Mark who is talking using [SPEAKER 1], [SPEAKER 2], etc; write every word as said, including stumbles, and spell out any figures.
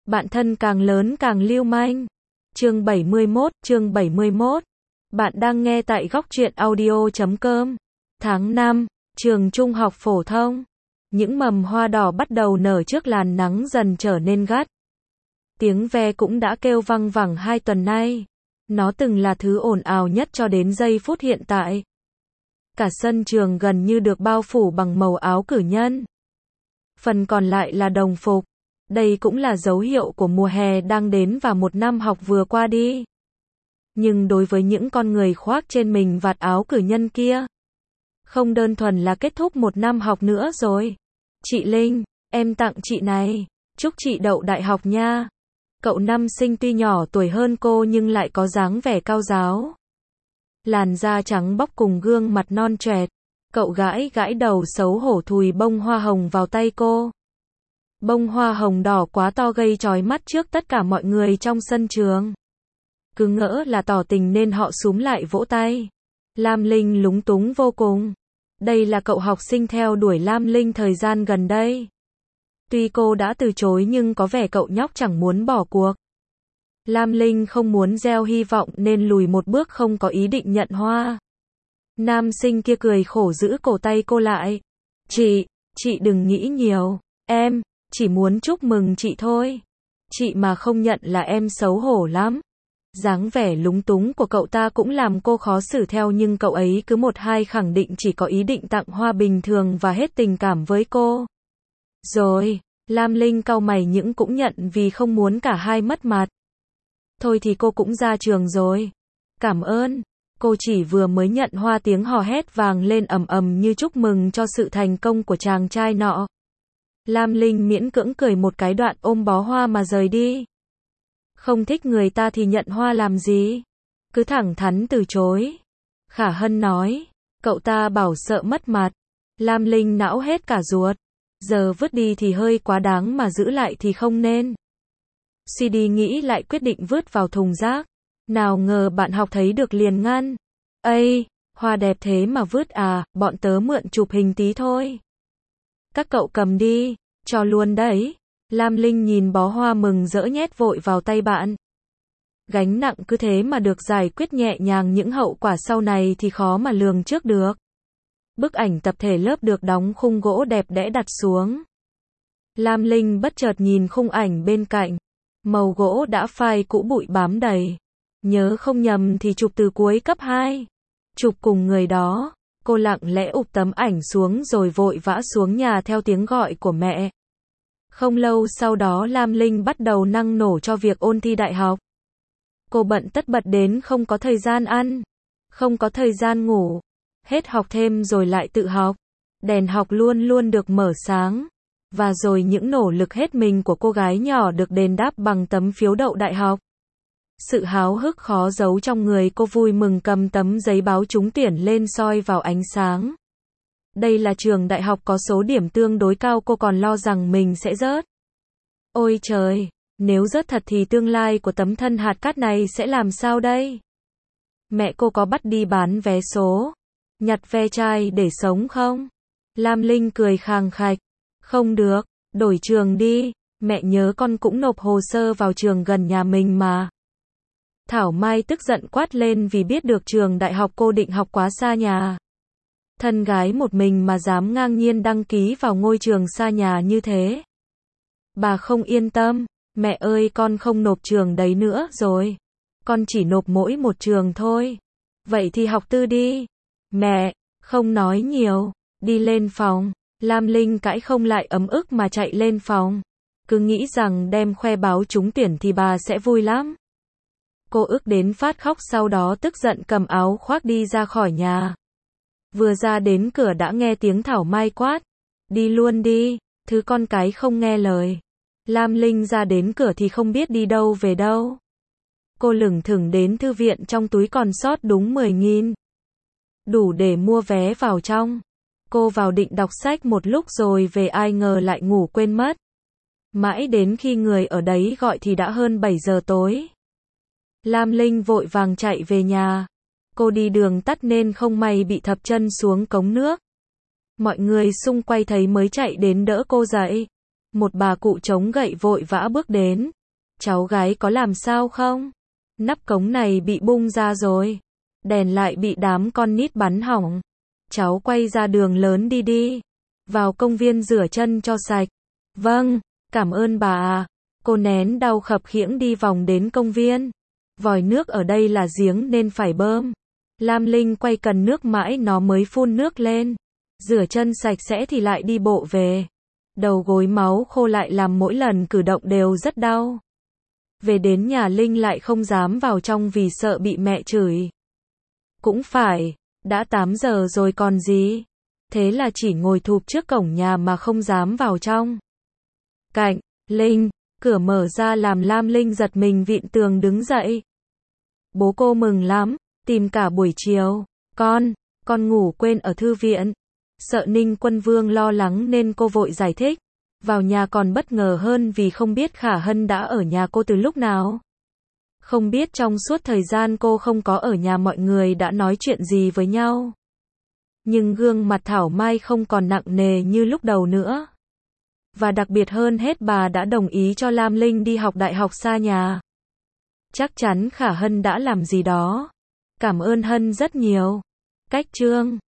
[SPEAKER 1] Bạn thân càng lớn càng lưu manh. Chương bảy mươi mốt, chương bảy mươi mốt. Bạn đang nghe tại góc truyện audio chấm com. Tháng năm, trường trung học phổ thông. Những mầm hoa đỏ bắt đầu nở trước làn nắng dần trở nên gắt. Tiếng ve cũng đã kêu văng vẳng hai tuần nay. Nó từng là thứ ồn ào nhất cho đến giây phút hiện tại. Cả sân trường gần như được bao phủ bằng màu áo cử nhân. Phần còn lại là đồng phục. Đây cũng là dấu hiệu của mùa hè đang đến và một năm học vừa qua đi. Nhưng đối với những con người khoác trên mình vạt áo cử nhân kia, không đơn thuần là kết thúc một năm học nữa rồi. Chị Linh, em tặng chị này. Chúc chị đậu đại học nha. Cậu năm sinh tuy nhỏ tuổi hơn cô nhưng lại có dáng vẻ cao ráo. Làn da trắng bóc cùng gương mặt non choẹt. Cậu gãi gãi đầu xấu hổ thùi bông hoa hồng vào tay cô. Bông hoa hồng đỏ quá to gây chói mắt trước tất cả mọi người trong sân trường. Cứ ngỡ là tỏ tình nên họ xúm lại vỗ tay. Lam Linh lúng túng vô cùng. Đây là cậu học sinh theo đuổi Lam Linh thời gian gần đây. Tuy cô đã từ chối nhưng có vẻ cậu nhóc chẳng muốn bỏ cuộc. Lam Linh không muốn gieo hy vọng nên lùi một bước không có ý định nhận hoa. Nam sinh kia cười khổ giữ cổ tay cô lại. Chị, chị đừng nghĩ nhiều. Em chỉ muốn chúc mừng chị thôi. Chị mà không nhận là em xấu hổ lắm. Dáng vẻ lúng túng của cậu ta cũng làm cô khó xử theo nhưng cậu ấy cứ một hai khẳng định chỉ có ý định tặng hoa bình thường và hết tình cảm với cô. Rồi, Lam Linh cau mày nhưng cũng nhận vì không muốn cả hai mất mặt. Thôi thì cô cũng ra trường rồi. Cảm ơn. Cô chỉ vừa mới nhận hoa tiếng hò hét vang lên ầm ầm như chúc mừng cho sự thành công của chàng trai nọ. Lam Linh miễn cưỡng cười một cái đoạn ôm bó hoa mà rời đi. Không thích người ta thì nhận hoa làm gì? Cứ thẳng thắn từ chối. Khả Hân nói. Cậu ta bảo sợ mất mặt. Lam Linh não hết cả ruột. Giờ vứt đi thì hơi quá đáng mà giữ lại thì không nên. Suy đi nghĩ lại quyết định vứt vào thùng rác. Nào ngờ bạn học thấy được liền ngăn. Ây, hoa đẹp thế mà vứt à, bọn tớ mượn chụp hình tí thôi. Các cậu cầm đi, cho luôn đấy. Lam Linh nhìn bó hoa mừng rỡ nhét vội vào tay bạn. Gánh nặng cứ thế mà được giải quyết nhẹ nhàng, những hậu quả sau này thì khó mà lường trước được. Bức ảnh tập thể lớp được đóng khung gỗ đẹp đẽ đặt xuống. Lam Linh bất chợt nhìn khung ảnh bên cạnh. Màu gỗ đã phai cũ bụi bám đầy. Nhớ không nhầm thì chụp từ cuối cấp hai. Chụp cùng người đó. Cô lặng lẽ ụp tấm ảnh xuống rồi vội vã xuống nhà theo tiếng gọi của mẹ. Không lâu sau đó Lam Linh bắt đầu năng nổ cho việc ôn thi đại học. Cô bận tất bật đến không có thời gian ăn, không có thời gian ngủ. Hết học thêm rồi lại tự học. Đèn học luôn luôn được mở sáng. Và rồi những nỗ lực hết mình của cô gái nhỏ được đền đáp bằng tấm phiếu đậu đại học. Sự háo hức khó giấu trong người cô, vui mừng cầm tấm giấy báo trúng tuyển lên soi vào ánh sáng. Đây là trường đại học có số điểm tương đối cao, cô còn lo rằng mình sẽ rớt. Ôi trời, nếu rớt thật thì tương lai của tấm thân hạt cát này sẽ làm sao đây? Mẹ cô có bắt đi bán vé số, nhặt ve chai để sống không? Lam Linh cười khàng khạch. Không được, đổi trường đi, mẹ nhớ con cũng nộp hồ sơ vào trường gần nhà mình mà. Thảo Mai tức giận quát lên vì biết được trường đại học cô định học quá xa nhà. Thân gái một mình mà dám ngang nhiên đăng ký vào ngôi trường xa nhà như thế. Bà không yên tâm. Mẹ ơi, con không nộp trường đấy nữa rồi. Con chỉ nộp mỗi một trường thôi. Vậy thì học tư đi. Mẹ, không nói nhiều. Đi lên phòng. Lam Linh cãi không lại ấm ức mà chạy lên phòng. Cứ nghĩ rằng đem khoe báo trúng tuyển thì bà sẽ vui lắm. Cô ức đến phát khóc, sau đó tức giận cầm áo khoác đi ra khỏi nhà. Vừa ra đến cửa đã nghe tiếng Thảo Mai quát. Đi luôn đi, thứ con cái không nghe lời. Lam Linh ra đến cửa thì không biết đi đâu về đâu. Cô lững thững đến thư viện, trong túi còn sót đúng mười nghìn. Đủ để mua vé vào trong. Cô vào định đọc sách một lúc rồi về, ai ngờ lại ngủ quên mất. Mãi đến khi người ở đấy gọi thì đã hơn bảy giờ tối. Lam Linh vội vàng chạy về nhà. Cô đi đường tắt nên không may bị thập chân xuống cống nước. Mọi người xung quanh thấy mới chạy đến đỡ cô dậy. Một bà cụ chống gậy vội vã bước đến. cháu gái có làm sao không? Nắp cống này bị bung ra rồi. Đèn lại bị đám con nít bắn hỏng. Cháu quay ra đường lớn đi đi. Vào công viên rửa chân cho sạch. Vâng, cảm ơn bà à. Cô nén đau khập khiễng đi vòng đến công viên. Vòi nước ở đây là giếng nên phải bơm. Lam Linh quay cần nước mãi nó mới phun nước lên. Rửa chân sạch sẽ thì lại đi bộ về. Đầu gối máu khô lại làm mỗi lần cử động đều rất đau. Về đến nhà Linh lại không dám vào trong vì sợ bị mẹ chửi. Cũng phải, đã tám giờ rồi còn gì. Thế là chỉ ngồi thụp trước cổng nhà mà không dám vào trong. Cạnh, Linh, cửa mở ra làm Lam Linh giật mình vịn tường đứng dậy. Bố cô mừng lắm, tìm cả buổi chiều. Con, con ngủ quên ở thư viện. Sợ Ninh Quân Vương lo lắng nên cô vội giải thích. Vào nhà còn bất ngờ hơn vì không biết Khả Hân đã ở nhà cô từ lúc nào. Không biết trong suốt thời gian cô không có ở nhà mọi người đã nói chuyện gì với nhau. Nhưng gương mặt Thảo Mai không còn nặng nề như lúc đầu nữa. Và đặc biệt hơn hết bà đã đồng ý cho Lam Linh đi học đại học xa nhà. Chắc chắn Khả Hân đã làm gì đó. Cảm ơn Hân rất nhiều. Cách chương